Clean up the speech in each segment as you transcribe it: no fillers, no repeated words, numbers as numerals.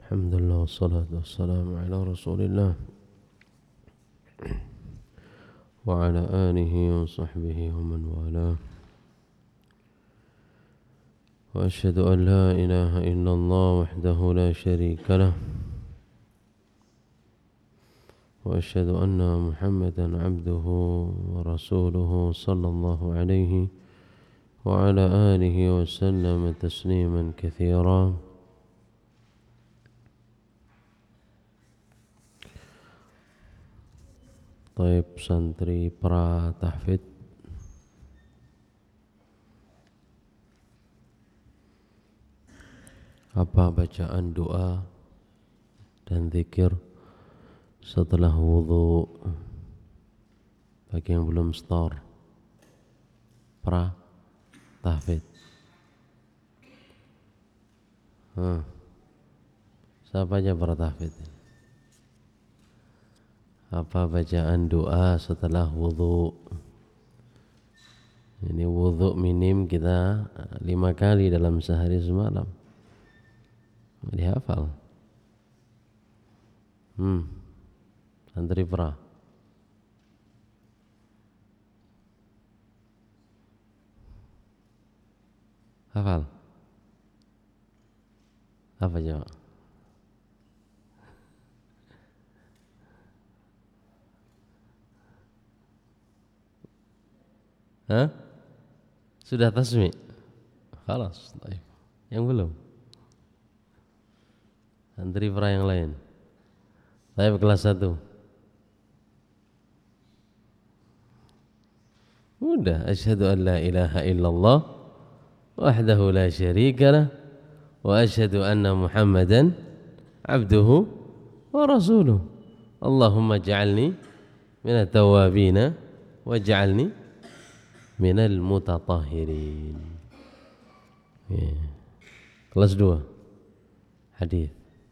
Alhamdulillah wassalatu wassalamu ala rasulillah wa ala alihi wa sahbihi wa man walah. Wa ashhadu an la ilaha illallah wahdahu la sharika lah wa ashhadu anna Muhammadan abduhu wa rasuluhu sallallahu alaihi wa ala alihi wa sallam tasliman katsira. Taib santri pra tahfidz, apa bacaan doa dan zikir setelah wudu bagi yang belum setor pra tahfidz? Siapa aja pra tahfidz? Apa bacaan doa setelah wudu? Ini wudu minim kita 5 kali dalam sehari semalam. Dihafal. Santri pra. Hafal. Apa jawab? Sudah tasmi'? Khalas. Yang belum? Santri pra yang lain. Saya kelas 1. Udah, asyhadu an la ilaha illallah wahdahu la syarika lah wa asyhadu anna Muhammadan abduhu wa rasuluh. Allahumma ja'alni minat tawabina waj'alni minal mutatahhirin. Kelas 2 hadis.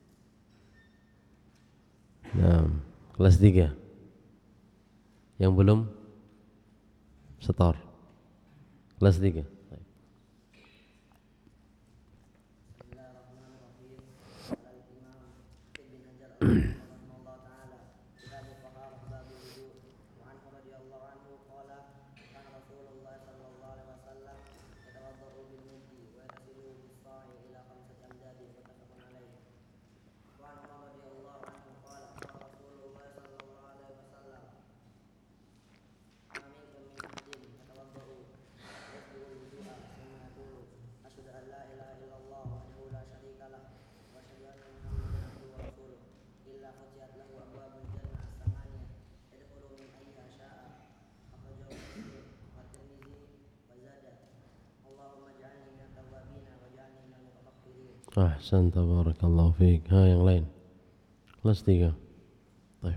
Kelas 3 yang belum setor. Kelas 3. Ahsan, tabarakallahu fiik. Yang lain. Kelas 3. Baik.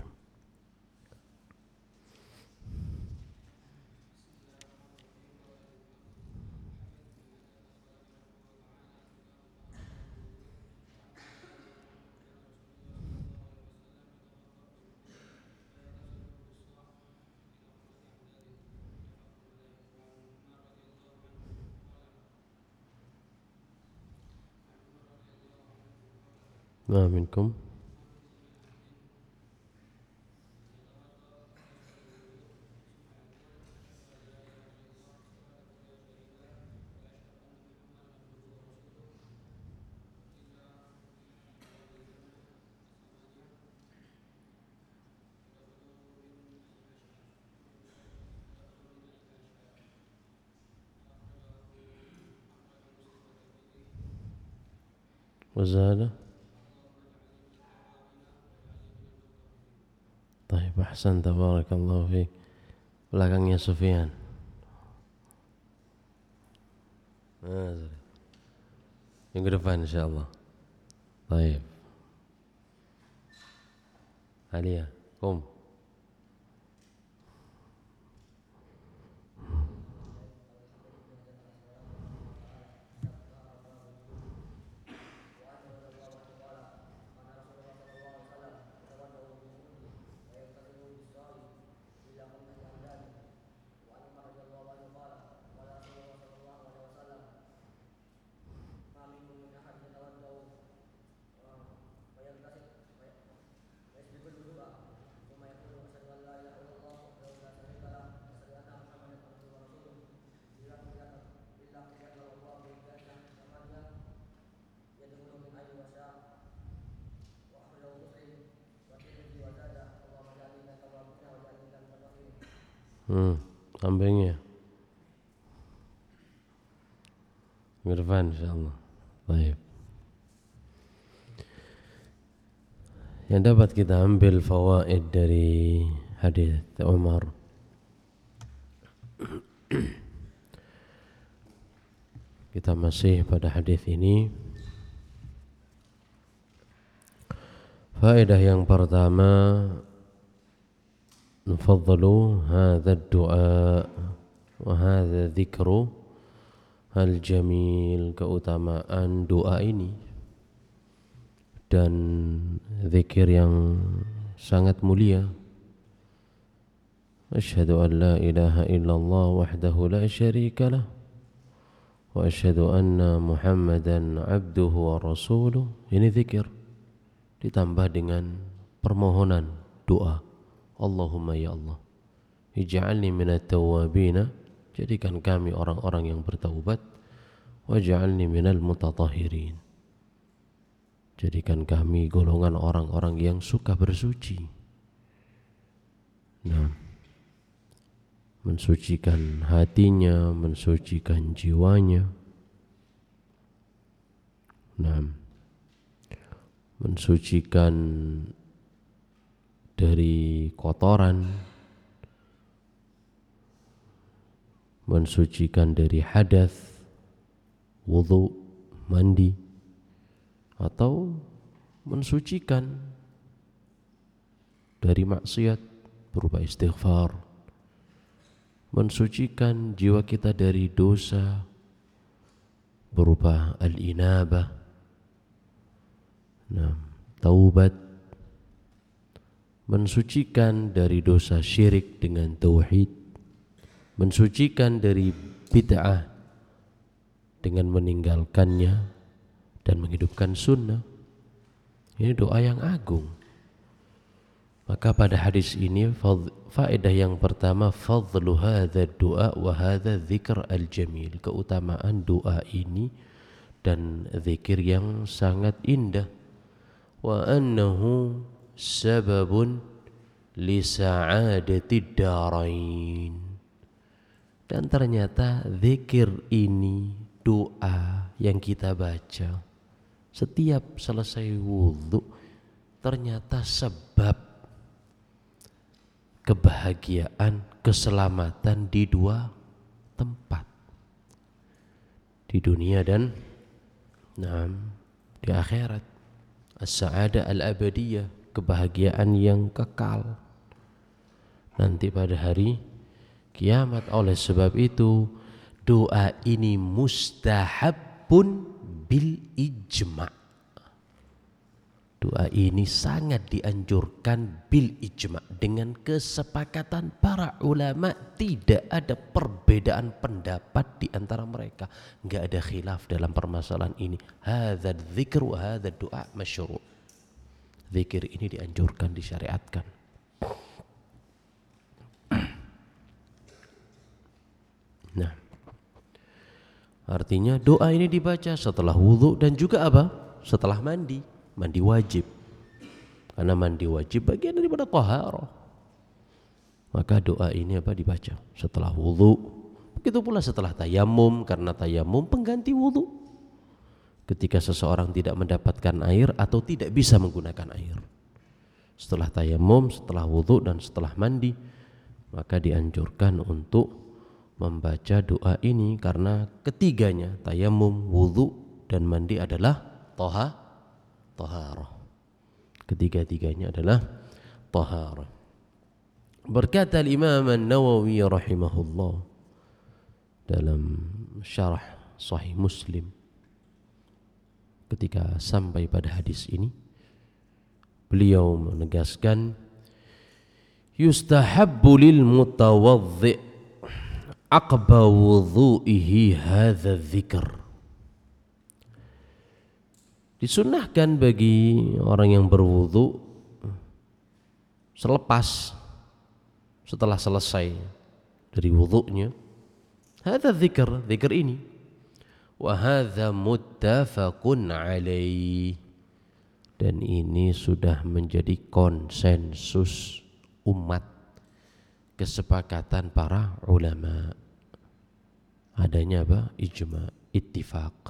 Ma minkum wazada. Baik, ahsan, tabarakallahu fiik. Belakangnya Sufyan. Minggu depan insyaallah. Baik. Alia, kum. Kambingnya Irfan insyaallah. Baik. Yang dapat kita ambil fawaid dari hadis Umar. Kita masih pada hadis ini. Faedah yang pertama, nufaddalu hadha ad-du'a wa hadha dzikru al-jamil, keutamaan doa ini dan zikir yang sangat mulia. Asyhadu an la ilaha illallah wahdahu la syarika lah wa asyhadu anna Muhammadan abduhu wa rasuluh. Ini zikir ditambah dengan permohonan doa. Allahumma ya Allah, ij'alni minat tawwabina, jadikan kami orang-orang yang bertaubat, waj'alni minal mutatahhirin, jadikan kami golongan orang-orang yang suka bersuci. Nah, mensucikan hatinya, mensucikan jiwanya. Nah, mensucikan dari kotoran, mensucikan dari hadas, wudu, mandi, atau mensucikan dari maksiat berupa istighfar, mensucikan jiwa kita dari dosa berupa al-inabah, taubat, mensucikan dari dosa syirik dengan tauhid, mensucikan dari bid'ah dengan meninggalkannya dan menghidupkan sunnah. Ini doa yang agung. Maka pada hadis ini faedah yang pertama, fadlu hadza du'a wa hadza dzikr al-jamil, keutamaan doa ini dan zikir yang sangat indah. Wa annahu sababun li sa'adatid darain, dan ternyata zikir ini, doa yang kita baca setiap selesai wudu, ternyata sebab kebahagiaan, keselamatan di dua tempat, di dunia dan di akhirat. As-sa'adah al-abadiyah, kebahagiaan yang kekal nanti pada hari kiamat. Oleh sebab itu doa ini mustahabun bil ijma'. Doa ini sangat dianjurkan bil ijma', dengan kesepakatan para ulama, tidak ada perbedaan pendapat di antara mereka, enggak ada khilaf dalam permasalahan ini. Hadza dzikr wa hadza du'a masyru'. Zikir ini dianjurkan, disyariatkan. Nah, artinya doa ini dibaca setelah wudu dan juga apa? Setelah mandi. Mandi wajib, karena mandi wajib bagian daripada taharah. Maka doa ini dibaca setelah wudu. Begitu pula setelah tayamum, karena tayamum pengganti wudu ketika seseorang tidak mendapatkan air atau tidak bisa menggunakan air. Setelah tayamum, setelah wudu dan setelah mandi, maka dianjurkan untuk membaca doa ini, karena ketiganya, tayamum, wudu dan mandi adalah taharah. Ketiga-tiganya adalah taharah. Berkata Imam An-Nawawi rahimahullah dalam syarah Sahih Muslim, ketika sampai pada hadis ini, beliau menegaskan, yustahabbu lil mutawaddi' aqba wudhu'ihi hadza dzikr. Disunnahkan bagi orang yang berwudu setelah selesai dari wudunya, hadza dzikr, zikir ini, wa hadza muttafaqun alaih, dan ini sudah menjadi konsensus umat, kesepakatan para ulama. Adanya apa? Ijma, ittifaq.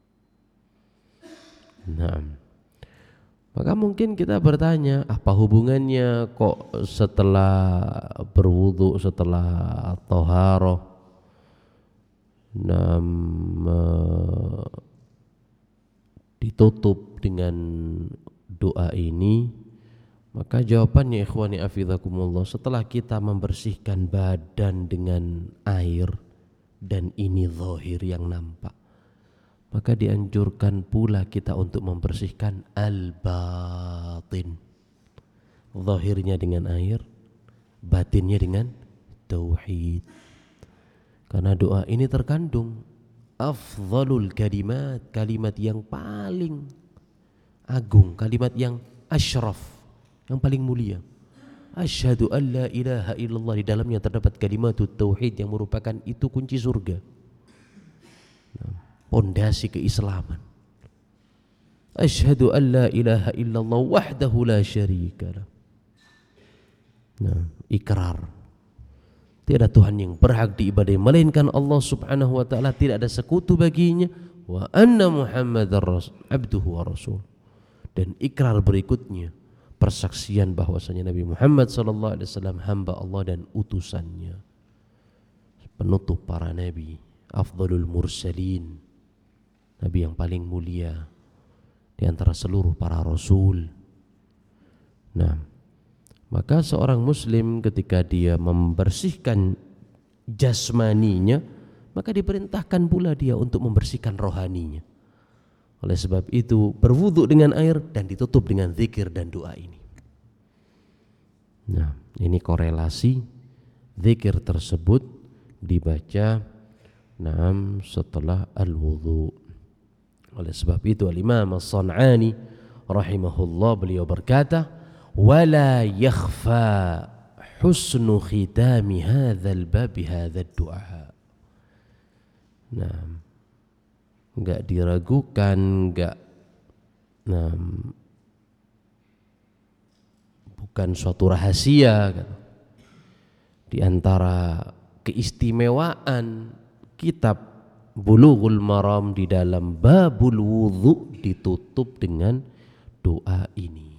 Nah, maka mungkin kita bertanya, apa hubungannya kok setelah berwudu, setelah thaharah, ditutup dengan doa ini? Maka jawabannya ikhwani afizakumullah, setelah kita membersihkan badan dengan air dan ini zahir yang nampak, maka dianjurkan pula kita untuk membersihkan al-batin. Zahirnya dengan air, batinnya dengan tauhid. Karena doa ini terkandung afdhalul kalimat, kalimat yang paling agung, kalimat yang asyraf, yang paling mulia. Asyhadu an la ilaha illallah, di dalamnya terdapat kalimat tauhid yang merupakan itu kunci surga, pondasi keislaman. Asyhadu an la ilaha illallah wahdahu la syarika lah. Ikrar tiada Tuhan yang berhak diibadahi melainkan Allah subhanahu wa ta'ala, tidak ada sekutu baginya, wa anna Muhammadar abduhu wa rasul. Dan ikrar berikutnya, persaksian bahwasanya Nabi Muhammad sallallahu alaihi wasallam hamba Allah dan utusannya, penutup para nabi, afdhalul mursalin, nabi yang paling mulia di antara seluruh para rasul. Nah, maka seorang muslim ketika dia membersihkan jasmaninya, maka diperintahkan pula dia untuk membersihkan rohaninya. Oleh sebab itu berwudu dengan air dan ditutup dengan zikir dan doa ini. Nah, ini korelasi zikir tersebut dibaca setelah al-wudu. Oleh sebab itu Al-Imam As-San'ani rahimahullah beliau berkata, wala yakhfa husnu khitami hadzal bab hadzal du'a. Nah, enggak diragukan, bukan suatu rahasia di antara keistimewaan kitab Bulughul Maram di dalam babul wudhu ditutup dengan doa ini.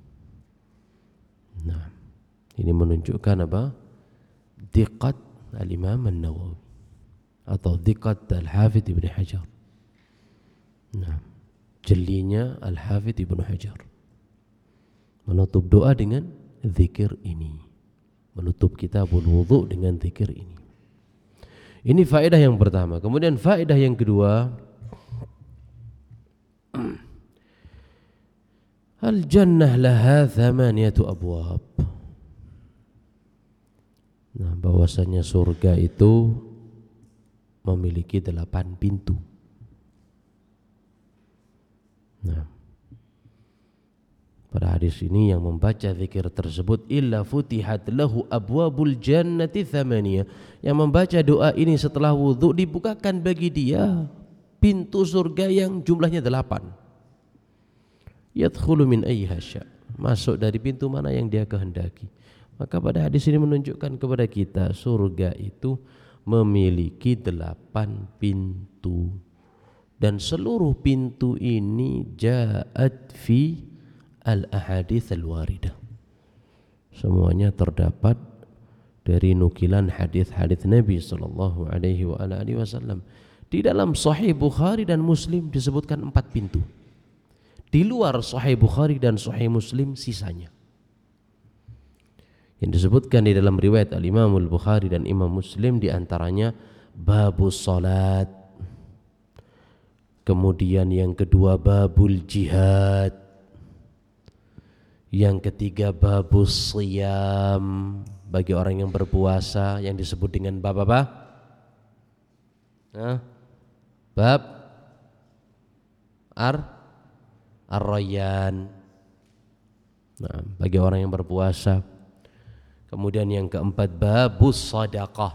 Nah, ini menunjukkan apa? Diqqat al-Imam An-Nawawi atau diqqat Al-Hafidh Ibn Hajar. Nah, jelinya Al-Hafidh Ibn Hajar menutup doa dengan zikir ini, menutup kitabul wudhu dengan zikir ini. Ini faedah yang pertama. Kemudian faedah yang kedua, al-jannah laha thamaniyatu abwab. Nah, bahwasanya surga itu memiliki 8 pintu. Nah, pada hadis ini yang membaca zikir tersebut, illa futihat lahu abwabul jannati thamaniyah, yang membaca doa ini setelah wudu dibukakan bagi dia pintu surga yang jumlahnya 8. Yadkhulu min ayyiha sya', masuk dari pintu mana yang dia kehendaki. Maka pada hadis ini menunjukkan kepada kita surga itu memiliki 8 pintu, dan seluruh pintu ini ja'at fi al-ahadits al-waridah, semuanya terdapat dari nukilan hadis-hadis Nabi sallallahu alaihi wasallam. Di dalam Sahih Bukhari dan Muslim disebutkan 4 pintu. Di luar Sahih Bukhari dan Sahih Muslim sisanya. Yang disebutkan di dalam riwayat Al-Imam Al-Bukhari dan Imam Muslim diantaranya babus salat, kemudian yang kedua babul jihad, yang ketiga babus siyam, bagi orang yang berpuasa, yang disebut dengan bab apa? Bab Ar-Rayyan. Nah, bagi orang yang berpuasa. Kemudian yang keempat babus sadaqah.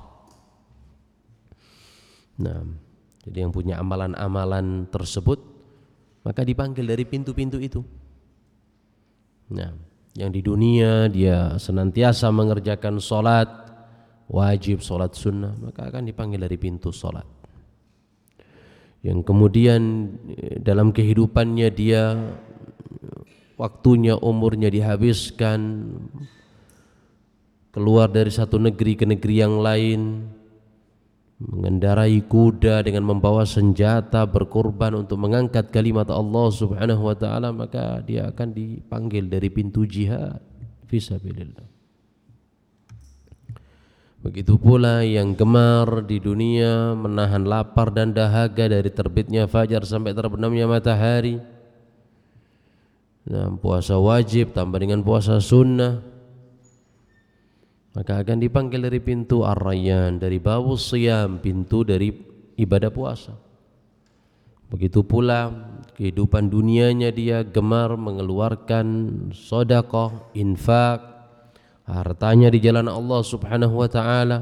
Nah, jadi yang punya amalan-amalan tersebut maka dipanggil dari pintu-pintu itu. Nah, yang di dunia dia senantiasa mengerjakan salat, wajib, sholat sunnah, maka akan dipanggil dari pintu sholat. Yang kemudian dalam kehidupannya dia waktunya, umurnya dihabiskan keluar dari satu negeri ke negeri yang lain, mengendarai kuda dengan membawa senjata, berkorban untuk mengangkat kalimat Allah Subhanahu wa taala, maka dia akan dipanggil dari pintu jihad fisabilillah. Begitu pula yang gemar di dunia menahan lapar dan dahaga dari terbitnya fajar sampai terbenamnya matahari. Nah, puasa wajib tambah dengan puasa sunnah, maka akan dipanggil dari pintu Ar-Rayyan, dari babus siyam, pintu dari ibadah puasa. Begitu pula kehidupan dunianya dia gemar mengeluarkan sedekah, infak, hartanya di jalan Allah Subhanahu wa taala.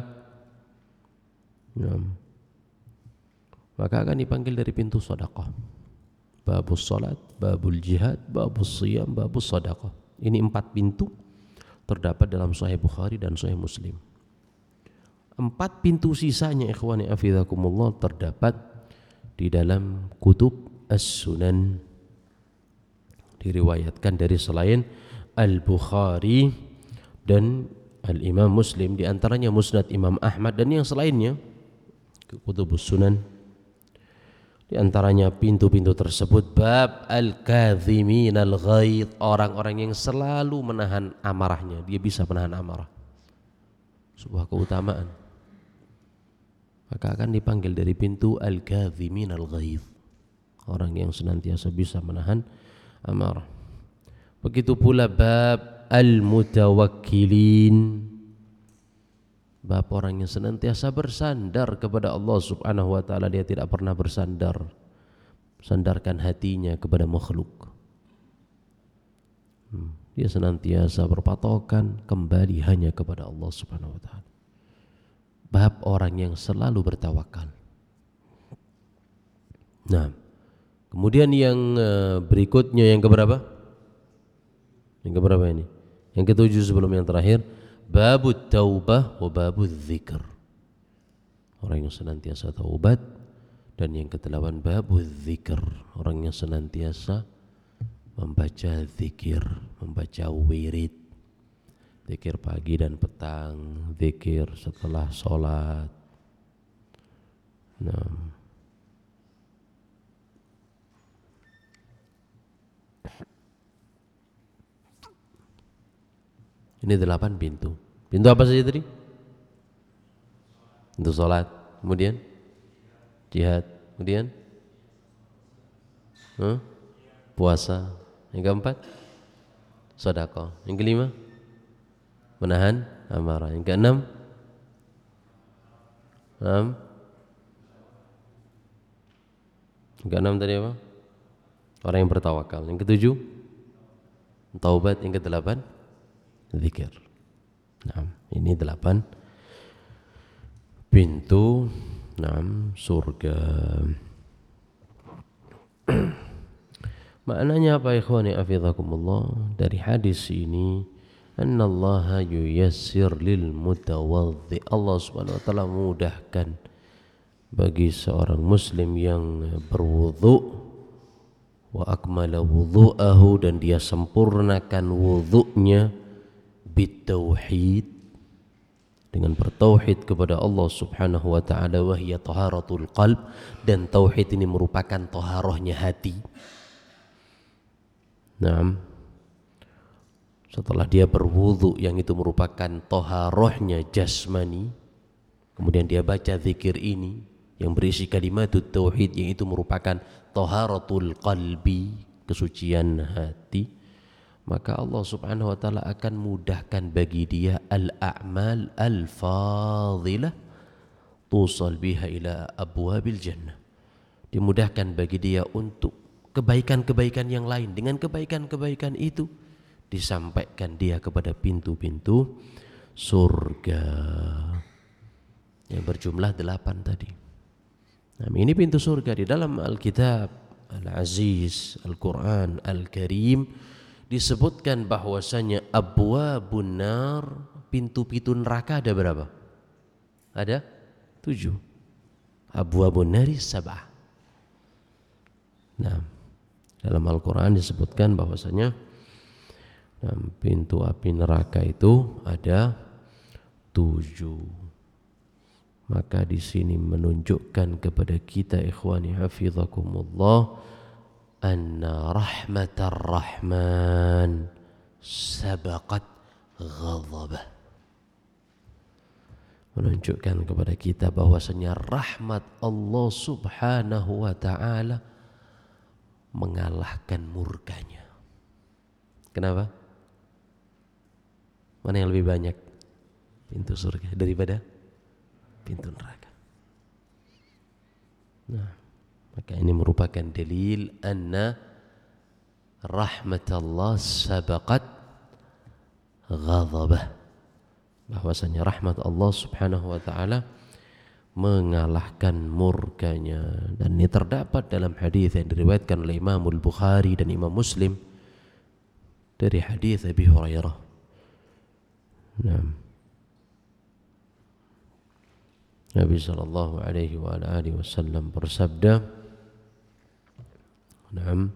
Maka akan dipanggil dari pintu sedekah. Babus salat, babul jihad, babus siyam, babus sedekah. Ini 4 pintu terdapat dalam Sahih Bukhari dan Sahih Muslim. 4 pintu sisanya ikhwani afizakumullah terdapat di dalam kutub As-Sunan, diriwayatkan dari selain Al-Bukhari dan Al-Imam Muslim, di antaranya Musnad Imam Ahmad dan yang selainnya kutubus Sunan. Di antaranya pintu-pintu tersebut bab al-kadhimin al-ghaidh, orang-orang yang selalu menahan amarahnya, dia bisa menahan amarah. Sebuah keutamaan. Maka akan dipanggil dari pintu al-kadhimin al-ghaidh, orang yang senantiasa bisa menahan amarah. Begitu pula bab al-mutawakkilin, bab orang yang senantiasa bersandar kepada Allah Subhanahu wa taala, dia tidak pernah sandarkan hatinya kepada makhluk. Dia senantiasa berpatokan kembali hanya kepada Allah Subhanahu wa taala. Bab orang yang selalu bertawakal. Nah, kemudian yang berikutnya yang keberapa? Yang keberapa ini? Yang ketujuh sebelum yang terakhir, babut taubah wa babut dzikr, orang yang senantiasa taubat. Dan yang ke-8 babut dzikr, orang yang senantiasa membaca zikir, membaca wirid, zikir pagi dan petang, zikir setelah sholat. Nah, ini 8 pintu. Pintu apa saja tadi? Pintu sholat, kemudian jihad, kemudian puasa. Yang keempat sedekah. Yang kelima menahan amarah. Yang keenam yang keenam tadi apa? Orang yang bertawakal. Yang ketujuh taubat. Yang ke-8 zikir. Nah, ini 8 pintu surga. Maknanya apa ikhwani afizakumullah dari hadis ini? Annallaha yuyassir lil mutawaddi, Allah Subhanahu wa taala mudahkan bagi seorang muslim yang berwudu, wa akmala wudu'ahu, dan dia sempurnakan wudu'nya, bitauhid, dengan bertauhid kepada Allah Subhanahu wa taala, wa hiya taharatul qalb, dan tauhid ini merupakan taharahnya hati. Naam, setelah dia berwudu yang itu merupakan taharahnya jasmani, kemudian dia baca zikir ini yang berisi kalimatut tauhid yang itu merupakan taharatul qalbi, kesucian hati, maka Allah Subhanahu wa taala akan mudahkan bagi dia al-a'mal al-fadhilah tusal biha ila abwabil jannah. Dimudahkan bagi dia untuk kebaikan-kebaikan yang lain, dengan kebaikan-kebaikan itu disampaikan dia kepada pintu-pintu surga yang berjumlah 8 tadi. Nah, ini pintu surga di dalam Alkitab Al-Aziz, Al-Quran Al-Karim disebutkan bahwasanya abwabun nar, pintu-pintu neraka ada berapa? Ada 7. Abwabun nari sab'ah. Nah, dalam Al-Quran disebutkan bahwasanya pintu api neraka itu ada 7. Maka di sini menunjukkan kepada kita ikhwani hafizakumullah anna rahmatar rahman sabaqat ghadabah. Menunjukkan kepada kita bahwasanya rahmat Allah subhanahu wa ta'ala mengalahkan murkanya. Kenapa? Mana yang lebih banyak pintu surga daripada pintu neraka? Nah, maka ini merupakan dalil anna rahmatullah sabaqat ghadabah, bahwasanya rahmat Allah subhanahu wa ta'ala mengalahkan murkanya. Dan ini terdapat dalam hadis yang diriwayatkan oleh Imam Al-Bukhari dan Imam Muslim dari hadis Abi Hurairah. Nah, Nabi sallallahu alaihi wa alihi wasallam bersabda, "Naam,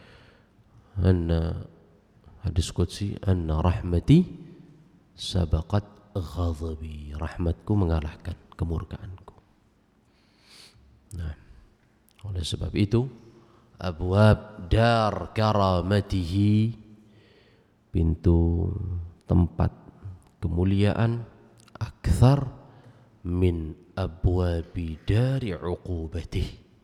anna hadis qudsi anna rahmati sabaqat ghadabi." Rahmatku mengalahkan kemurkaanku. Nah, oleh sebab itu abwab dar karamatihi, pintu tempat kemuliaan, akthar min abwabi dari uqubatih.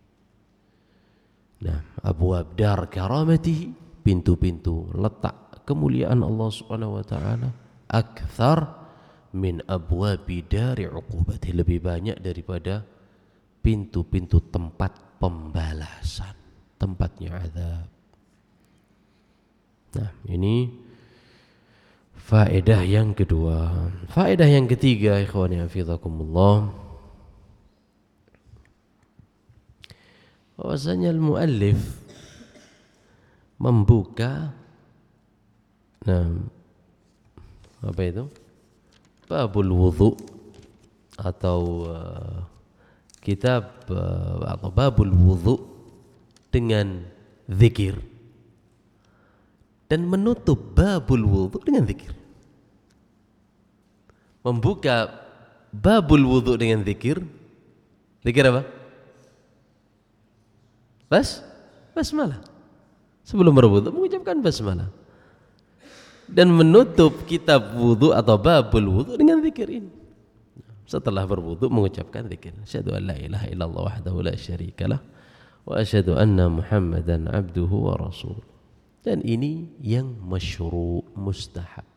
Nah, abwab dar karamatihi, pintu-pintu letak kemuliaan Allah subhanahu wa ta'ala, akthar min abwabi dari uqubatih, lebih banyak daripada pintu-pintu tempat pembalasan, tempatnya azab. Nah, ini faedah yang kedua. Faedah yang ketiga, ikhwani hafizakumullah, bahwasanya al-muallif membuka apa itu? Babul wudhu atau kitab atau babul wudhu dengan zikir, dan menutup babul wudhu dengan zikir. Membuka babul wudhu dengan zikir. Zikir apa? Basmalah. Sebelum berwudhu mengucapkan basmalah. Dan menutup kitab wudhu atau babul wudhu dengan zikir ini. Setelah berwudhu mengucapkan zikir. Asyhadu an la ilaha illallah wahdahu la syarikalah wa asyhadu anna Muhammadan abduhu wa rasuluh. Dan ini yang masyru', mustahab.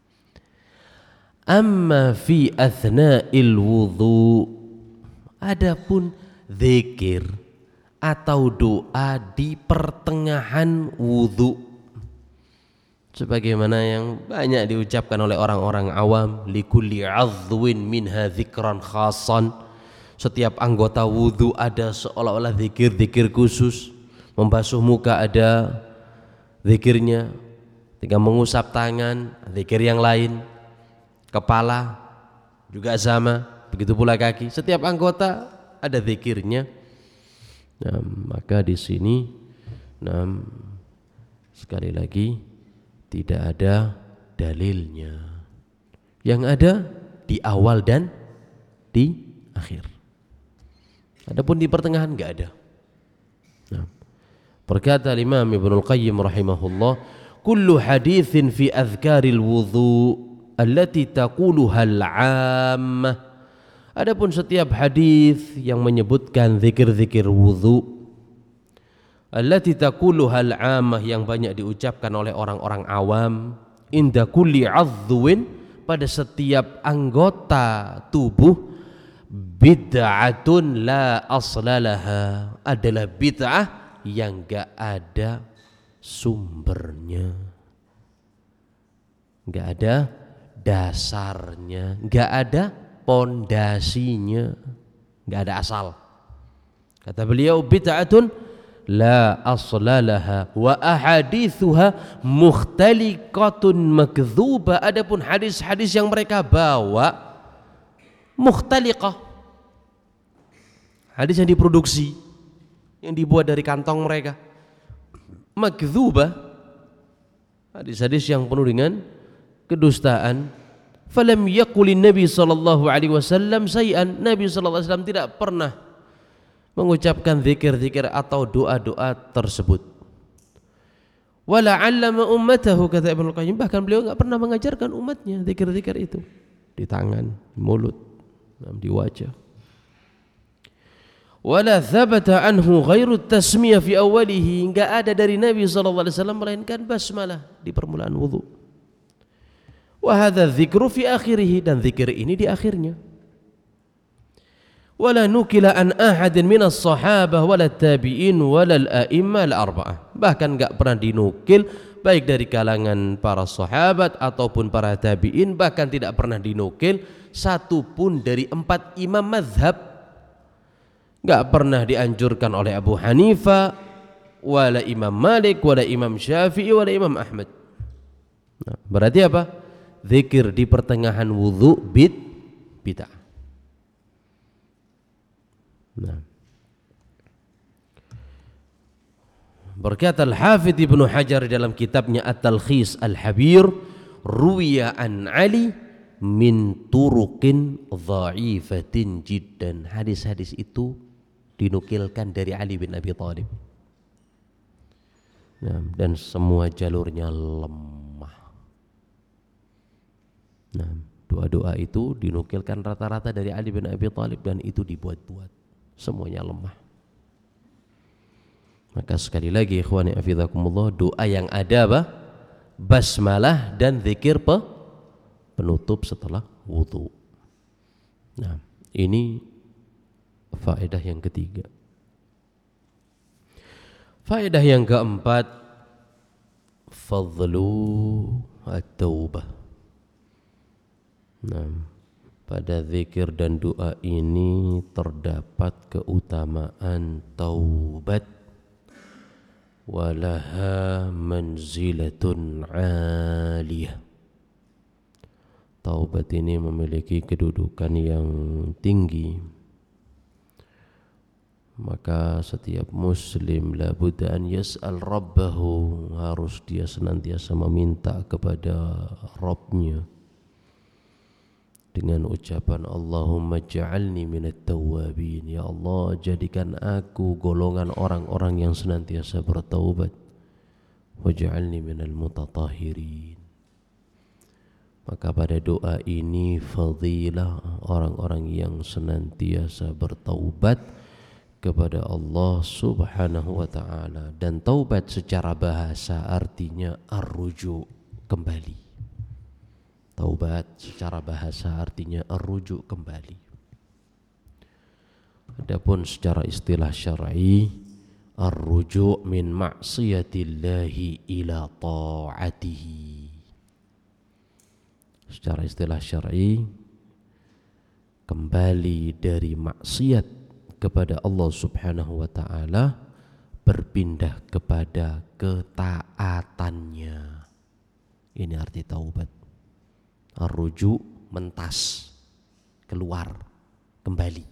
Amma fi athna'il wudhu, adapun zikir atau doa di pertengahan wudhu, sebagaimana yang banyak diucapkan oleh orang-orang awam, likulli 'adhwin minha dzikran khassan, setiap anggota wudhu ada seolah-olah zikir-zikir khusus. Membasuh muka ada zikirnya, ketika mengusap tangan zikir yang lain, kepala juga sama, begitu pula kaki, setiap anggota ada zikirnya. Nah, maka di sini sekali lagi tidak ada dalilnya. Yang ada di awal dan di akhir. Adapun di pertengahan enggak ada. Nah, berkata Imam Ibnu Al-Qayyim rahimahullah, kullu haditsin fi adhkaril wudhu allati taquluha al-'ammah. Adapun setiap hadis yang menyebutkan zikir-zikir wudhu, allati taquluha al-'ammah, yang banyak diucapkan oleh orang-orang awam, inda kulli 'adhwin, pada setiap anggota tubuh, bid'atun la aslalaha, adalah bid'ah yang enggak ada sumbernya, enggak ada dasarnya, enggak ada pondasinya, enggak ada asal. Kata beliau, bid'atun la aslalaha wa ahadithuha mukhtalikatun makdzuba. Adapun hadis-hadis yang mereka bawa mukhtaliqah, hadis yang diproduksi, yang dibuat dari kantong mereka, makdzubah, hadis-hadis yang penuh dengan kedustaan. Falam yaqulin Nabi sallallahu alaihi wasallam syai'an, Nabi sallallahu alaihi wasallam tidak pernah mengucapkan zikir-zikir atau doa-doa tersebut. Wala 'allama ummatahu, kata Ibnu Qayyim, bahkan beliau enggak pernah mengajarkan umatnya zikir-zikir itu di tangan, di mulut, di wajah. Wala thabata anhu ghairu tasmiyah fi awwalihi, enggak ada dari Nabi sallallahu alaihi wasallam melainkan basmalah di permulaan wudu. Wa hadza dzikru fi akhirih, dan zikir ini di akhirnya. Wala nukila an ahadin minas sahabah wala tabi'in wala al-a'immah al-arba'ah, bahkan enggak pernah dinukil baik dari kalangan para sahabat ataupun para tabi'in, bahkan tidak pernah dinukil satu pun dari 4 imam mazhab. Enggak pernah dianjurkan oleh Abu Hanifah wala Imam Malik wala Imam Syafi'i wala Imam Ahmad. Nah, berarti apa? Zikir di pertengahan wudu bid'ah. Nah, berkata Al-Hafidz Ibnu Hajar dalam kitabnya At-Talkhis Al-Habir, ruwiya an Ali min turuqin dha'ifatin jiddan, hadis-hadis itu dinukilkan dari Ali bin Abi Thalib. Nah, dan semua jalurnya lemah. Nah, doa-doa itu dinukilkan rata-rata dari Ali bin Abi Thalib dan itu dibuat-buat, semuanya lemah. Maka sekali lagi ikhwani afizakumullah, doa yang ada apa? Basmalah dan zikir penutup setelah wudu. Nah, ini faedah yang ketiga. Faedah yang keempat, fadlu at-taubah. Nah, pada zikir dan doa ini terdapat keutamaan taubat, walaha manzilatun 'aliyah. Taubat ini memiliki kedudukan yang tinggi. Maka setiap muslim labudda an yas'al rabbahu, harus dia senantiasa meminta kepada Rabbnya dengan ucapan Allahumma ja'alni minat tawwabin, ya Allah jadikan aku golongan orang-orang yang senantiasa bertaubat, waj'alni minal mutatahhirin. Maka pada doa ini fadilah orang-orang yang senantiasa bertaubat kepada Allah Subhanahu wa ta'ala. Dan taubat secara bahasa artinya ar-ruju', kembali. Taubat secara bahasa artinya ar-ruju', kembali. Adapun secara istilah syar'i, ar-ruju' min ma'siyatillahi ila ta'atihi. Secara istilah syar'i, kembali dari maksiat kepada Allah Subhanahu wa ta'ala, berpindah kepada ketaatannya. Ini arti taubat. Ar-ruju', mentas, keluar, kembali.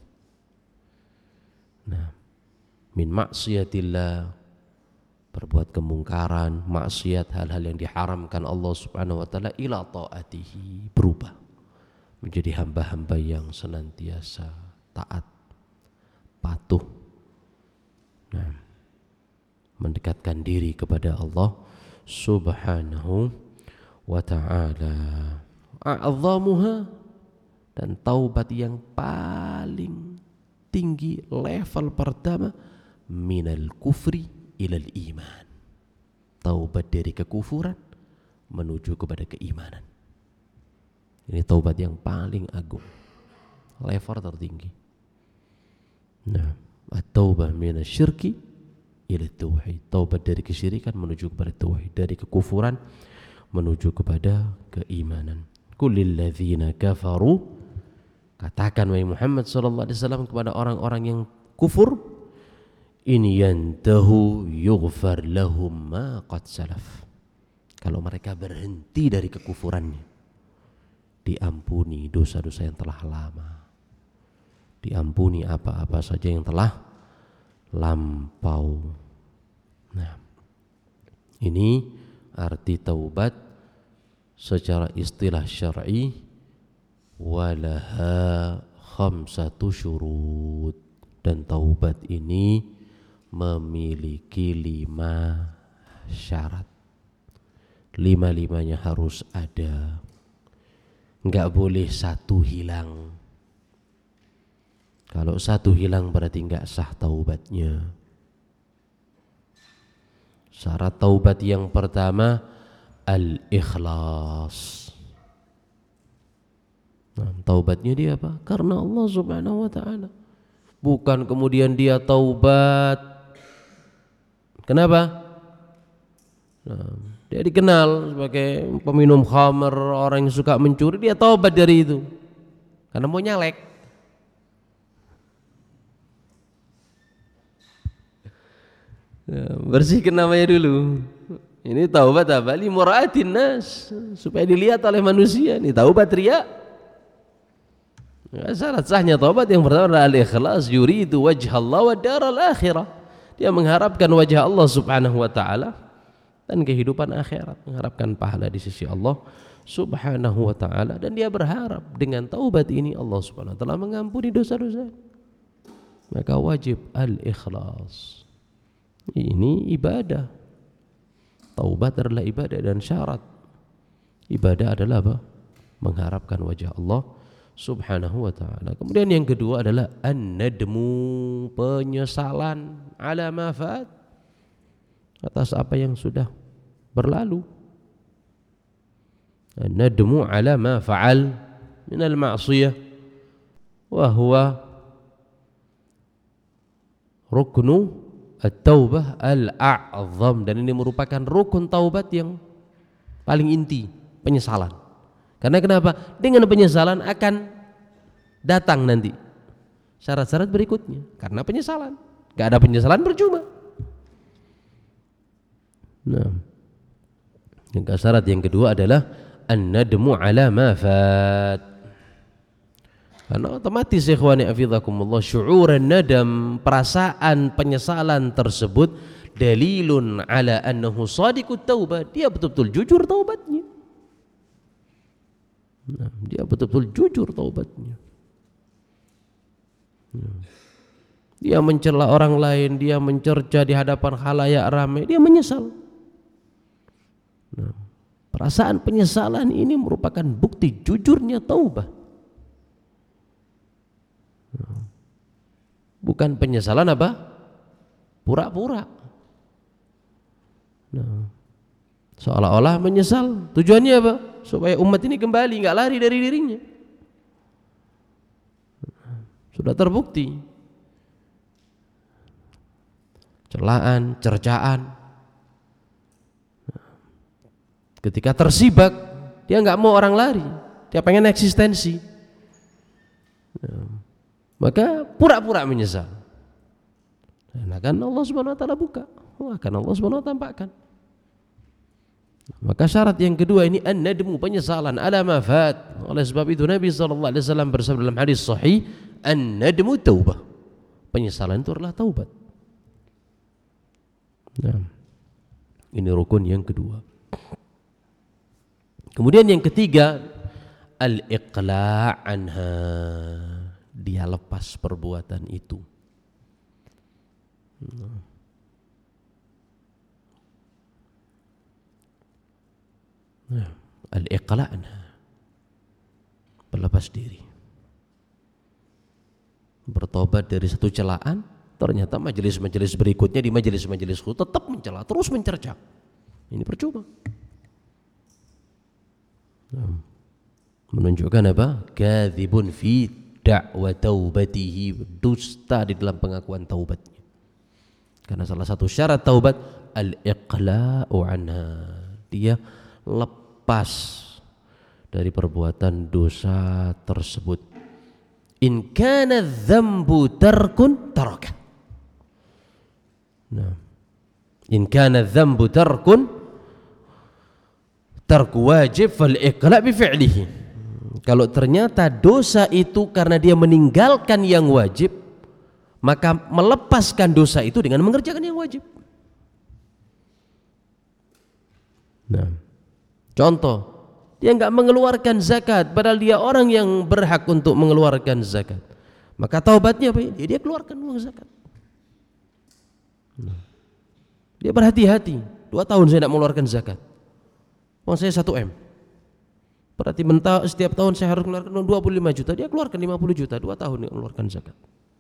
Nah, min maksiatillah, berbuat kemungkaran, maksiat, hal-hal yang diharamkan Allah Subhanahu wa ta'ala, ila ta'atihi, berubah menjadi hamba-hamba yang senantiasa taat, patuh. Nah, mendekatkan diri kepada Allah Subhanahu wa ta'ala. A'zamuha, dan taubat yang paling tinggi, level pertama, minal kufri ilal iman, taubat dari kekufuran menuju kepada keimanan. Ini taubat yang paling agung, level tertinggi. Nah, at-taubah minasyirki ila tauhid, taubat dari kesyirikan menuju kepada tauhid, dari kekufuran menuju kepada keimanan. Kullil ladzina kafaru, katakan wahai Muhammad sallallahu alaihi wasallam kepada orang-orang yang kufur, in yantahu yughfar lahum ma qad salaf, kalau mereka berhenti dari kekufurannya, diampuni dosa-dosa yang telah lama. diampuni apa-apa saja yang telah lampau. Nah, ini arti taubat secara istilah syar'i, walaha khamsatu syurut, dan taubat ini memiliki 5 syarat. 5-5-nya harus ada, enggak boleh satu hilang. Kalau satu hilang berarti enggak sah taubatnya. Syarat taubat yang pertama al-ikhlas. Nah, taubatnya dia apa? Karena Allah Subhanahu wa taala. Bukan kemudian dia taubat. Kenapa? Nah, dia dikenal sebagai peminum khamr, orang yang suka mencuri, dia taubat dari itu karena mau nyalek. Nah, bersihkan namanya dulu. Ini taubat apa? Li mura'atin nas, supaya dilihat oleh manusia. Ini taubat riya. Nah, syarat sahnya taubat yang pertama adalah al-ikhlas, yuridu wajha Allah wa daral akhirah. Dia mengharapkan wajah Allah Subhanahu wa taala dan kehidupan akhirat, mengharapkan pahala di sisi Allah Subhanahu wa taala, dan dia berharap dengan taubat ini Allah Subhanahu wa taala mengampuni dosa-dosa. Maka wajib al-ikhlas. Ini ibadah. Taubat adalah ibadah, dan syarat ibadah adalah apa? Mengharapkan wajah Allah Subhanahu wa taala. Kemudian yang kedua adalah an-nadmu, penyesalan ala ma fat, atas apa yang sudah berlalu. An-nadmu ala ma fa'al min al-ma'siyah wa huwa ruknu at-taubah al-a'zam, dan ini merupakan rukun taubat yang paling inti, penyesalan. Karena kenapa? Dengan penyesalan akan datang nanti syarat-syarat berikutnya. Karena penyesalan, gak ada penyesalan percuma. Nah, yang syarat yang kedua adalah an-nadmu ala ma fat. Karena otomatis ikhwani hafizakumullah, syu'uran nadam, perasaan penyesalan tersebut dalilun ala annahu sadiqut taubah. Dia betul-betul jujur taubatnya. Nah, dia betul-betul jujur taubatnya. Dia mencela orang lain, dia mencerca di hadapan khalayak ramai, dia menyesal. Nah, perasaan penyesalan ini merupakan bukti jujurnya taubah. Bukan penyesalan apa? Pura-pura. Nah, seolah-olah menyesal. Tujuannya apa? Supaya umat ini kembali, nggak lari dari dirinya. Sudah terbukti. Celaan, cercaan. Ketika tersibak, dia nggak mau orang lari. Dia pengen eksistensi. Maka pura-pura menyesal. Dan akan Allah Subhanahu wa taala buka, akan Allah Subhanahu wa taala tampakkan. Maka syarat yang kedua ini an-nadmu, penyesalan ala ma fat. Oleh sebab itu Nabi sallallahu alaihi wasallam bersabda dalam hadis sahih, an-nadmu taubah. Penyesalan itu adalah taubat. Nah, ini rukun yang kedua. Kemudian yang ketiga, al-iqla' anha. Dia lepas perbuatan itu. Nah, al-iqla' anha, berlepas diri, bertobat dari satu celaan. Ternyata majelis-majelis berikutnya, di majelis-majelisku tetap mencela, terus mencerca. Ini percuma. Nah, menunjukkan apa? Kadzibun fi da'wa taubatihi, dusta di dalam pengakuan taubatnya. Karena salah satu syarat taubat al-iqla'u anha, dia lepas dari perbuatan dosa tersebut. In kana dzambu tarkun taraka. Nah, in kana dzambu tarku wajib fal iqla' bi fi'lihi. Kalau ternyata dosa itu karena dia meninggalkan yang wajib, maka melepaskan dosa itu dengan mengerjakan yang wajib. Nah, contoh, dia nggak mengeluarkan zakat, padahal dia orang yang berhak untuk mengeluarkan zakat. Maka taubatnya apa? Dia keluarkan uang zakat. Nah, dia berhati-hati. 2 tahun saya tidak mengeluarkan zakat. Uang saya 1 M. Berarti setiap tahun saya harus mengeluarkan 25 juta. Dia keluarkan 50 juta. 2 tahun dia mengeluarkan zakat.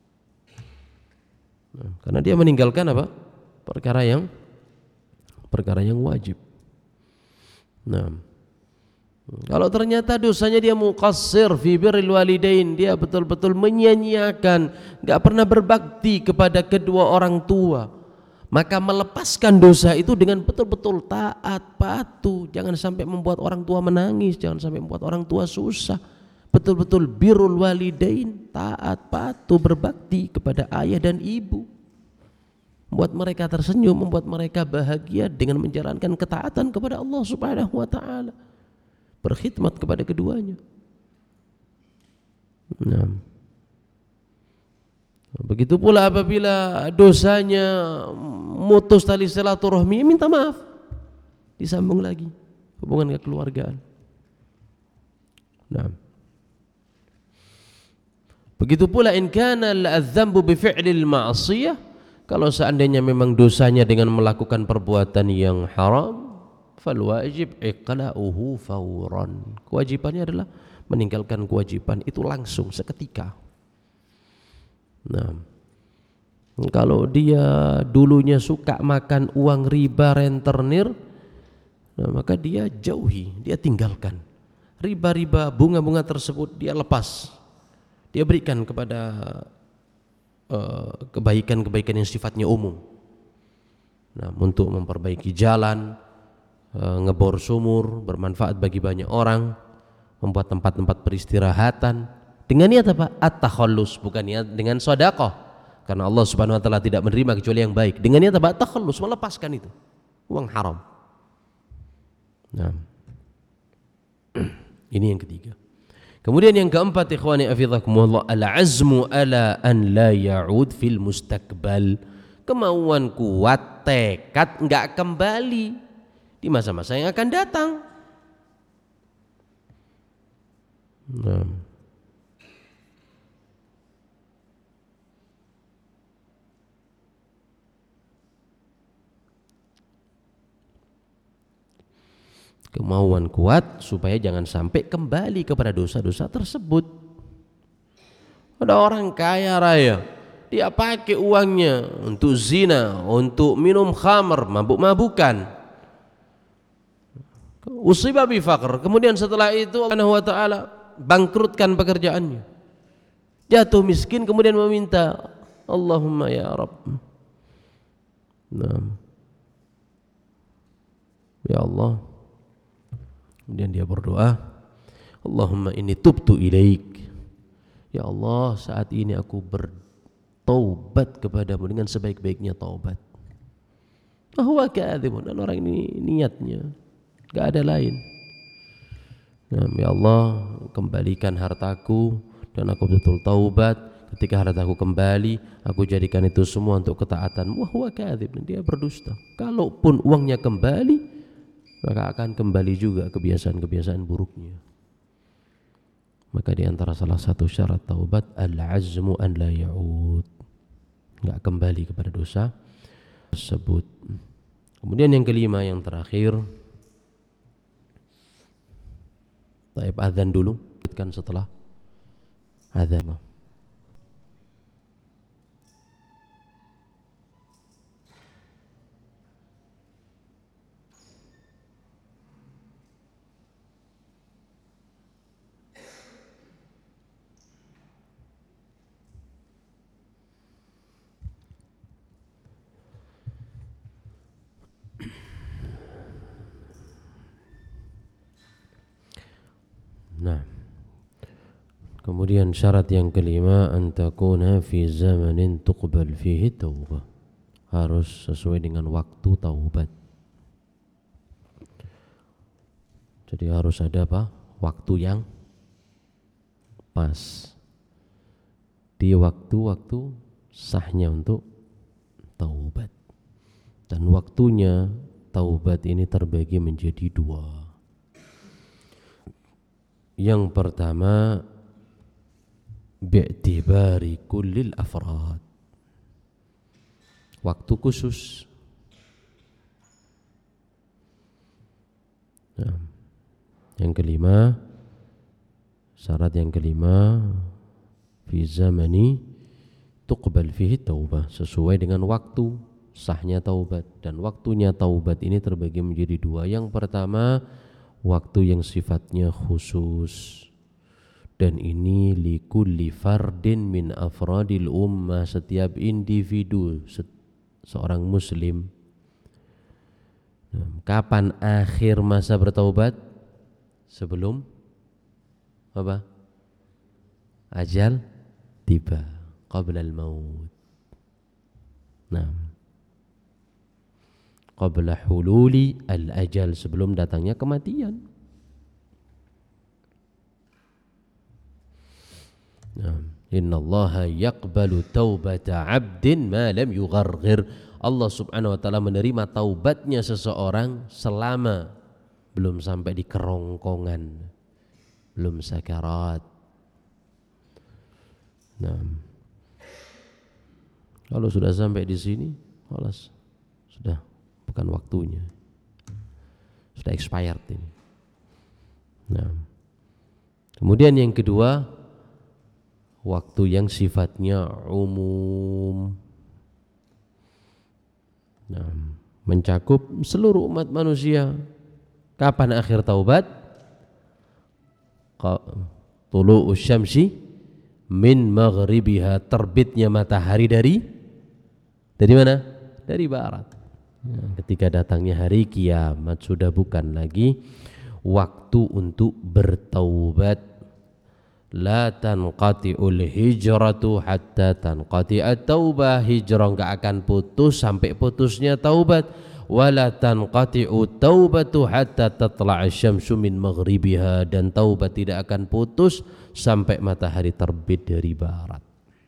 Nah, karena dia meninggalkan apa? Perkara yang wajib. Nah, kalau ternyata dosanya dia muqassir fi birril walidain, dia betul-betul menyia-nyiakan, enggak pernah berbakti kepada kedua orang tua, maka melepaskan dosa itu dengan betul-betul taat, patuh. Jangan sampai membuat orang tua menangis, jangan sampai membuat orang tua susah. Betul-betul birrul walidain, taat, patuh, berbakti kepada ayah dan ibu, membuat mereka tersenyum, membuat mereka bahagia dengan menjalankan ketaatan kepada Allah Subhanahu wa taala, berkhidmat kepada keduanya. Nah, begitu pula apabila dosanya mutus tali silaturahmi, minta maaf, disambung lagi hubungan kekeluargaan. Nah, begitu pula in kana al-dzambu bi fi'lil ma'siyah, kalau seandainya memang dosanya dengan melakukan perbuatan yang haram, fal wajib iqla'uhu fawran. Kewajibannya adalah meninggalkan kewajiban itu langsung seketika. Nah, kalau dia dulunya suka makan uang riba rentenir, nah maka dia jauhi, dia tinggalkan. Riba-riba, bunga-bunga tersebut dia lepas. Dia berikan kepada kebaikan-kebaikan yang sifatnya umum. Nah, untuk memperbaiki jalan, ngebor sumur, bermanfaat bagi banyak orang, membuat tempat-tempat peristirahatan. Dengan niat apa? At-takhallus, bukan niat dengan sedekah. Karena Allah Subhanahu wa taala tidak menerima kecuali yang baik. Dengan niat apa? At-takhallus, melepaskan itu uang haram. Nah, ini yang ketiga. Kemudian yang keempat, ikhwani afizakumullah, al-azmu ala an la ya'ud fil mustaqbal. Kemauan kuat, tekad enggak kembali di masa-masa yang akan datang. Nah, kemauan kuat supaya jangan sampai kembali kepada dosa-dosa tersebut. Ada orang kaya raya, dia pakai uangnya untuk zina, untuk minum khamr, mabuk-mabukan. Usiba bi faqr, kemudian setelah itu Allah Subhanahu wa taala bangkrutkan pekerjaannya. Jatuh miskin, kemudian meminta, Allahumma ya Rabb. Nah, ya Allah. Kemudian dia berdoa, Allahumma inni tubtu ilaik. Ya Allah, saat ini aku bertaubat kepadamu dengan sebaik-baiknya taubat. Huwa kadzibun, dan orang ini niatnya enggak ada lain. Nah, ya Allah, kembalikan hartaku dan aku betul taubat. Ketika hartaku kembali, aku jadikan itu semua untuk ketaatan. Huwa kadzib, dan dia berdusta. Kalaupun uangnya kembali, maka akan kembali juga kebiasaan-kebiasaan buruknya. Maka di antara salah satu syarat taubat al-azmu an la ya'ud, enggak kembali kepada dosa tersebut. Kemudian yang kelima, yang terakhir, taib azan dulu, kan setelah azan. Nah, kemudian syarat yang kelima, antakuna fi zamanin tuqbal fihi taubah, harus sesuai dengan waktu taubat. Jadi harus ada apa? Waktu yang pas di waktu-waktu sahnya untuk taubat. Dan waktunya taubat ini terbagi menjadi dua. Yang pertama, bi'tibari kullil afrad, waktu khusus. Nah, yang kelima, syarat yang kelima, fi zamani tuqbal fihi taubah, sesuai dengan waktu sahnya taubat. Dan waktunya taubat ini terbagi menjadi dua. Yang pertama, waktu yang sifatnya khusus, dan ini likulli fardin min afradil ummah, setiap individu seorang muslim. Kapan akhir masa bertaubat? Sebelum apa? Ajal tiba, qabla al-maut. Qabla hululi al-ajal, sebelum datangnya kematian. Innallaha yaqbalu taubata 'abdin ma lam yugharghir. Allah Subhanahu wa taala menerima taubatnya seseorang selama belum sampai di kerongkongan, belum sakarat. Kalau sudah sampai di sini, alas, sudah bukan waktunya, sudah expired ini. Kemudian yang kedua, waktu yang sifatnya umum, mencakup seluruh umat manusia. Kapan akhir taubat? Tulu'us syamsi min maghribiha, terbitnya matahari dari mana? Dari barat. Ketika datangnya hari kiamat, sudah bukan lagi waktu untuk bertaubat. La tanqati'ul hijratu hatta tanqati'at taubah, hijrah enggak akan putus sampai putusnya taubat. Wala tanqati'u taubatu hatta tatla'a syamsu min maghribiha, dan taubat tidak akan putus sampai matahari terbit dari barat.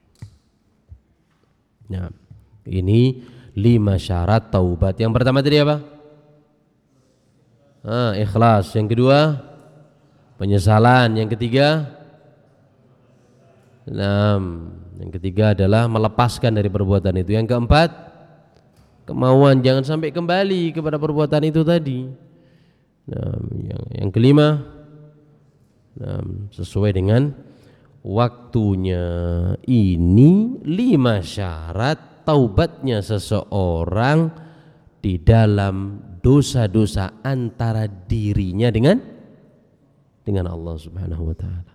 Nah, ini 5 syarat taubat. Yang pertama tadi apa? Ikhlas. Yang kedua, penyesalan. Yang ketiga, yang ketiga adalah melepaskan dari perbuatan itu. Yang keempat, kemauan, jangan sampai kembali kepada perbuatan itu tadi. Yang kelima, sesuai dengan waktunya. Ini 5 syarat taubatnya seseorang di dalam dosa-dosa antara dirinya dengan Allah Subhanahu wa taala.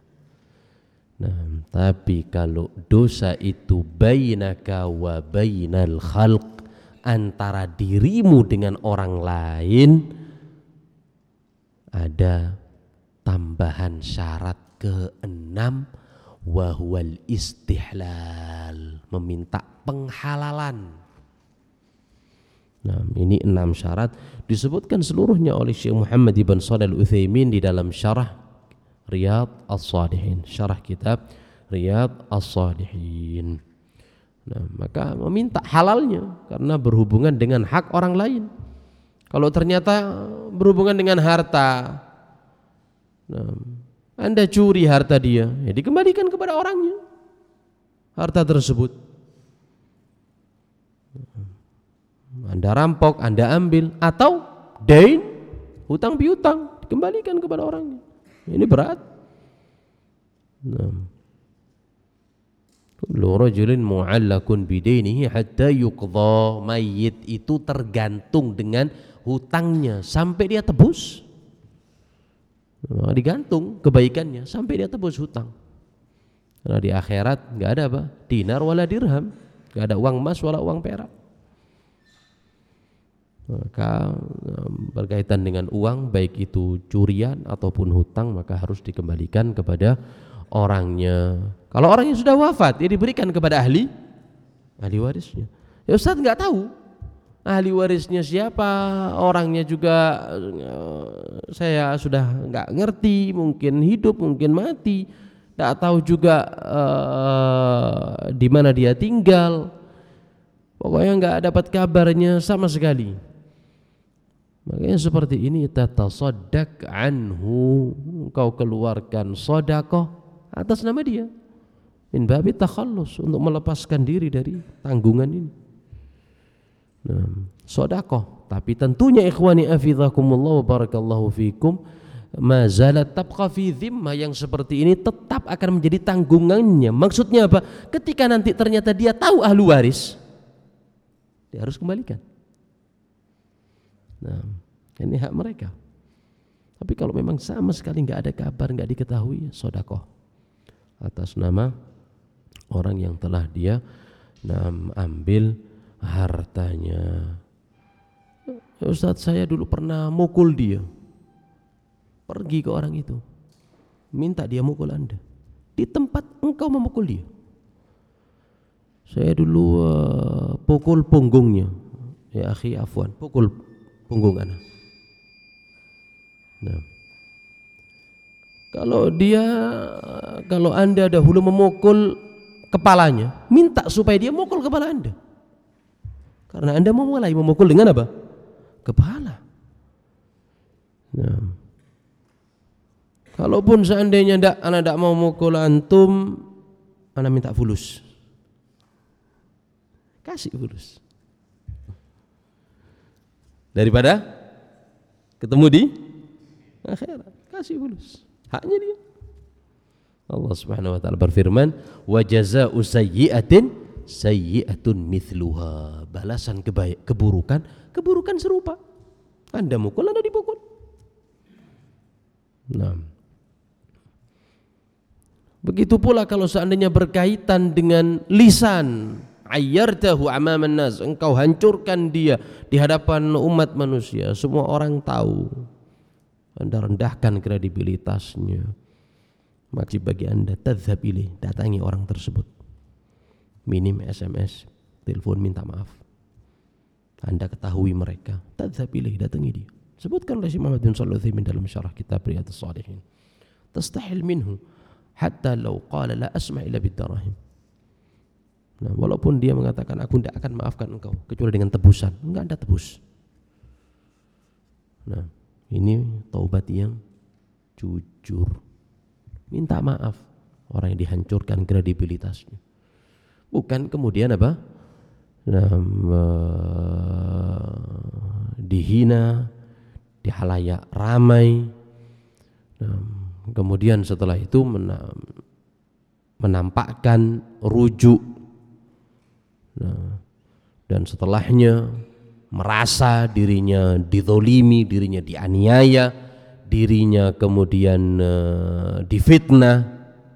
Tapi kalau dosa itu bainaka wa bainal khalq, antara dirimu dengan orang lain, ada tambahan syarat ke-6, wa huwal istihlal, meminta penghalalan. Ini 6 syarat disebutkan seluruhnya oleh Syekh Muhammad ibn Shalih Al-Utsaimin di dalam syarah Riyadh As-Shalihin, syarah kitab Riyadh As-Shalihin. Maka meminta halalnya karena berhubungan dengan hak orang lain. Kalau ternyata berhubungan dengan harta, Anda curi harta dia, ya dikembalikan kepada orangnya harta tersebut. Anda rampok, Anda ambil, atau dain, hutang piutang, dikembalikan kepada orangnya. Ini berat. Kullu rajulin mu'allakun bidainihi hatta yuqdha, mayit itu tergantung dengan hutangnya sampai dia tebus. Digantung kebaikannya sampai dia tebus hutang. Karena di akhirat enggak ada apa? Dinar wala dirham, enggak ada uang emas wala uang perak. Maka berkaitan dengan uang, baik itu curian ataupun hutang, maka harus dikembalikan kepada orangnya. Kalau orangnya sudah wafat, ya diberikan kepada ahli warisnya. Ya Ustaz nggak tahu ahli warisnya siapa, orangnya juga saya sudah nggak ngerti, mungkin hidup, mungkin mati. tidak tahu juga di mana dia tinggal, pokoknya nggak dapat kabarnya sama sekali. Makanya seperti ini, tatasaddaq anhu, engkau keluarkan sedekah atas nama dia, min babi takhallus, untuk melepaskan diri dari tanggungan ini. Nah, sedekah, tapi tentunya ikhwani afizakumullah wa barakallahu fikum, ma zalat tabqa fi dhimmah, yang seperti ini tetap akan menjadi tanggungannya. Maksudnya apa? Ketika nanti ternyata dia tahu ahli waris, dia harus kembalikan. Nah, ini hak mereka. Tapi kalau memang sama sekali nggak ada kabar, nggak diketahui, sedekah atas nama orang yang telah dia ambil hartanya. Ustadz, saya dulu pernah mukul dia. Pergi ke orang itu, minta dia mukul Anda di tempat engkau memukul dia. Saya dulu pukul punggungnya. Ya akhi, afwan, pukul punggung Anda. Nah, kalau Anda dahulu memukul kepalanya, minta supaya dia mukul kepala Anda, karena Anda mulai memukul dengan apa? Kepala. Nah, kalaupun seandainya Anda tidak mau mukul antum, Anda minta fulus, kasih fulus, daripada ketemu di akhirat, kasih fulus, haknya dia. Allah Subhanahu wa taala berfirman, wa jazaa'u sayyi'atin sayyi'atun mithluha, balasan keburukan serupa. Anda mukul, Anda dipukul. Nah, begitu pula kalau seandainya berkaitan dengan lisan, ayyartahu amaman nas, engkau hancurkan dia di hadapan umat manusia, semua orang tahu, Anda rendahkan kredibilitasnya, wajib bagi Anda tadhhab ilaih, datangi orang tersebut, minim SMS, telepon minta maaf. Anda ketahui mereka, tadhhab ilaih, datangi dia. Sebutkan oleh Syekh Muhammad bin Shalih Al-Utsaimin dalam syarah kitab Riyadhus Shalihin, tastahil minhu hatta law qala la asma' illa bidarahim. Nah, walaupun dia mengatakan aku tidak akan maafkan engkau kecuali dengan tebusan, enggak Anda tebus. Nah, ini taubat yang jujur, minta maaf orang yang dihancurkan kredibilitasnya, bukan kemudian apa? Dihina di halayak ramai. Kemudian setelah itu menampakkan rujuk, dan setelahnya merasa dirinya dizolimi, dirinya dianiaya, dirinya kemudian difitnah,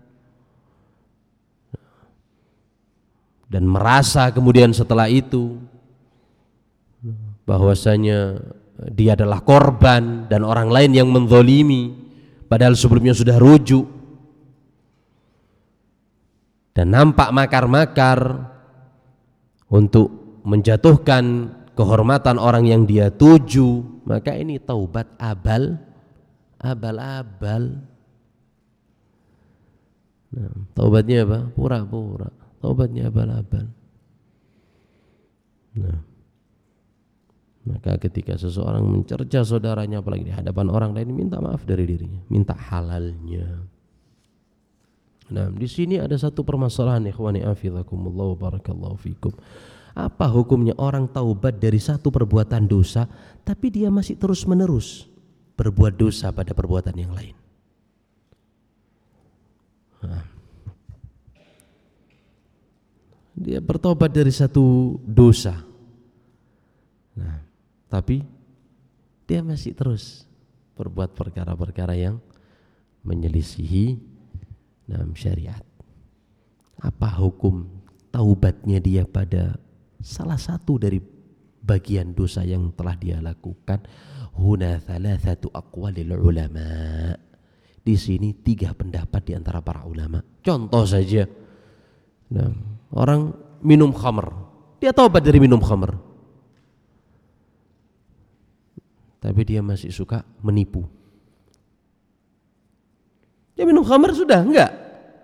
dan merasa kemudian setelah itu bahwasanya dia adalah korban dan orang lain yang menzolimi, padahal sebelumnya sudah rujuk, dan nampak makar-makar untuk menjatuhkan kehormatan orang yang dia tuju, maka ini taubat abal-abal. Nah, taubatnya apa? Pura-pura. Taubatnya abal-abal. Nah, maka ketika seseorang mencerca saudaranya, apalagi di hadapan orang lain, minta maaf dari dirinya, minta halalnya. Nah, di sini ada satu permasalahan, ikhwani afizakumullah wa barakallahu fikum. Apa hukumnya orang taubat dari satu perbuatan dosa, tapi dia masih terus-menerus berbuat dosa pada perbuatan yang lain? Nah, dia bertobat dari satu dosa, nah, tapi dia masih terus berbuat perkara-perkara yang menyelisihi syariat. Apa hukum taubatnya dia pada salah satu dari bagian dosa yang telah dia lakukan? Huna thalathatu aqwalil ulama. Di sini 3 pendapat di antara para ulama. Contoh saja, nah, orang minum khamr, dia taubat dari minum khamr, tapi dia masih suka menipu. Dia minum khamr sudah enggak,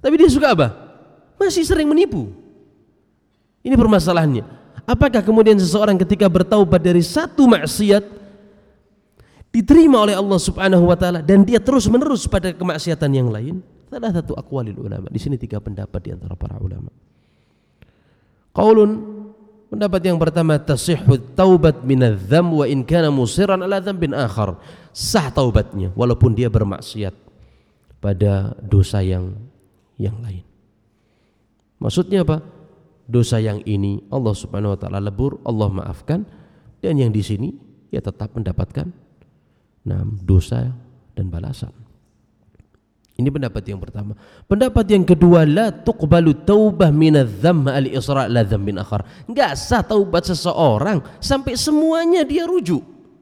Tapi dia suka apa? Masih sering menipu. Ini permasalahannya. Apakah kemudian seseorang ketika bertaubat dari satu maksiat diterima oleh Allah Subhanahu wa taala dan dia terus-menerus pada kemaksiatan yang lain? Salah satu aqwalil ulama. Di sini 3 pendapat di antara para ulama. Qaulun, pendapat yang pertama, tasihhu taubat minadz-dzam wa in kana musirran ala dzambin akhar. Sah taubatnya walaupun dia bermaksiat pada dosa yang lain. Maksudnya apa? Dosa yang ini Allah Subhanahu wa taala lebur, Allah maafkan, dan yang di sini ya tetap mendapatkan dosa dan balasan. Ini pendapat yang pertama. Pendapat yang kedua, la tuqbalu taubah minadz-dzamm al-isra' la dzambin akhar. Enggak sah taubat seseorang sampai semuanya dia rujuk.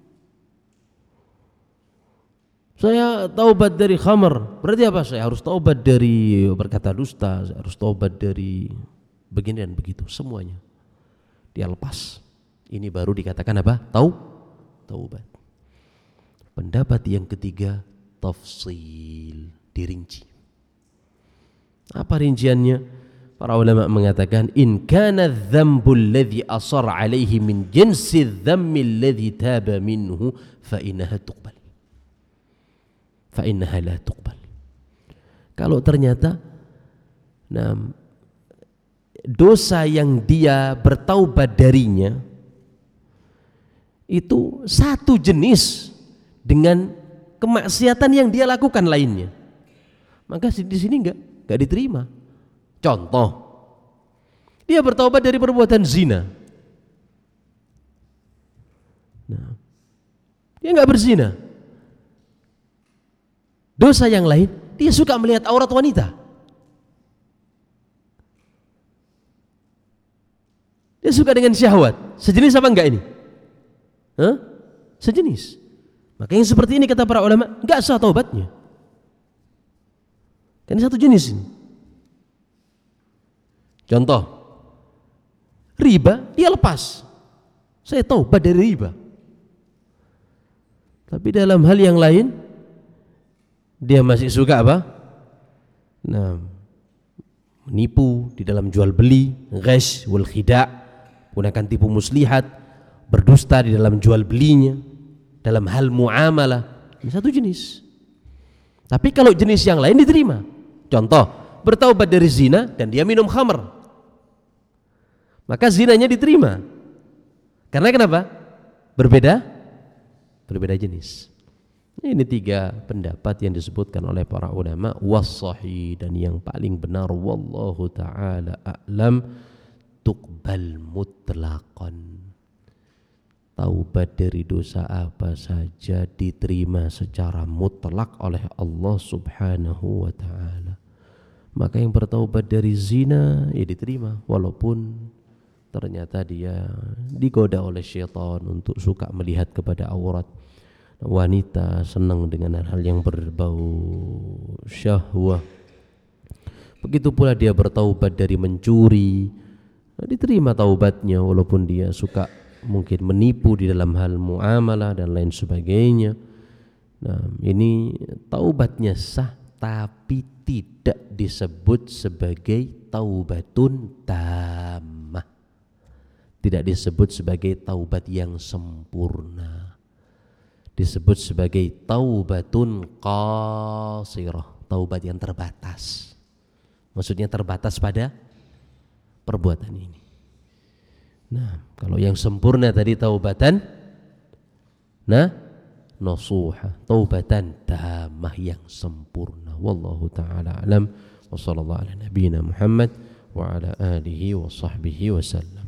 Saya taubat dari khamr, berarti apa? Saya harus taubat dari berkata dusta, saya harus taubat dari begini dan begitu, semuanya dia lepas. Ini baru dikatakan apa? Taubat. Pendapat yang ketiga, tafsil, dirinci. Apa rinciannya? Para ulama mengatakan, in kana dzambu alladhi asar alaihi min jinsi dzammi alladhi taba minhu fa innaha tuqbal. Fa innaha la tuqbal. Kalau ternyata dosa yang dia bertaubat darinya itu satu jenis dengan kemaksiatan yang dia lakukan lainnya, maka di sini enggak diterima. Contoh, dia bertaubat dari perbuatan zina. Dia enggak berzina. Dosa yang lain, dia suka melihat aurat wanita. Dia suka dengan syahwat. Sejenis apa enggak ini? Sejenis. Maka yang seperti ini kata para ulama enggak sah taubatnya. Kan satu jenis ini. Contoh, riba dia lepas. Saya taubat dari riba. Tapi dalam hal yang lain dia masih suka apa? Menipu di dalam jual beli, ghash wal khida', gunakan tipu muslihat, berdusta di dalam jual belinya, dalam hal muamalah. Ini satu jenis. Tapi kalau jenis yang lain diterima. Contoh, bertaubat dari zina dan dia minum khamr, maka zinanya diterima. Karena kenapa? Berbeda jenis. Ini 3 pendapat yang disebutkan oleh para ulama, was-sahih, dan yang paling benar wallahu taala a'lam, tuqbal mutlaqan. Taubat dari dosa apa saja diterima secara mutlak oleh Allah Subhanahu wa taala. Maka yang bertaubat dari zina ya diterima walaupun ternyata dia digoda oleh syaitan untuk suka melihat kepada aurat wanita, senang dengan hal yang berbau syahwah. Begitu pula dia bertaubat dari mencuri, diterima taubatnya walaupun dia suka mungkin menipu di dalam hal muamalah dan lain sebagainya. Ini taubatnya sah tapi tidak disebut sebagai taubatun tammah. Tidak disebut sebagai taubat yang sempurna. Disebut sebagai taubatun qasirah, taubat yang terbatas. Maksudnya terbatas pada perbuatan ini. Kalau yang sempurna tadi taubatan nasuha, taubatan tamah yang sempurna. Wallahu ta'ala alam wa sallallahu ala nabiyyina Muhammad wa ala alihi wa sahbihi wa sallam.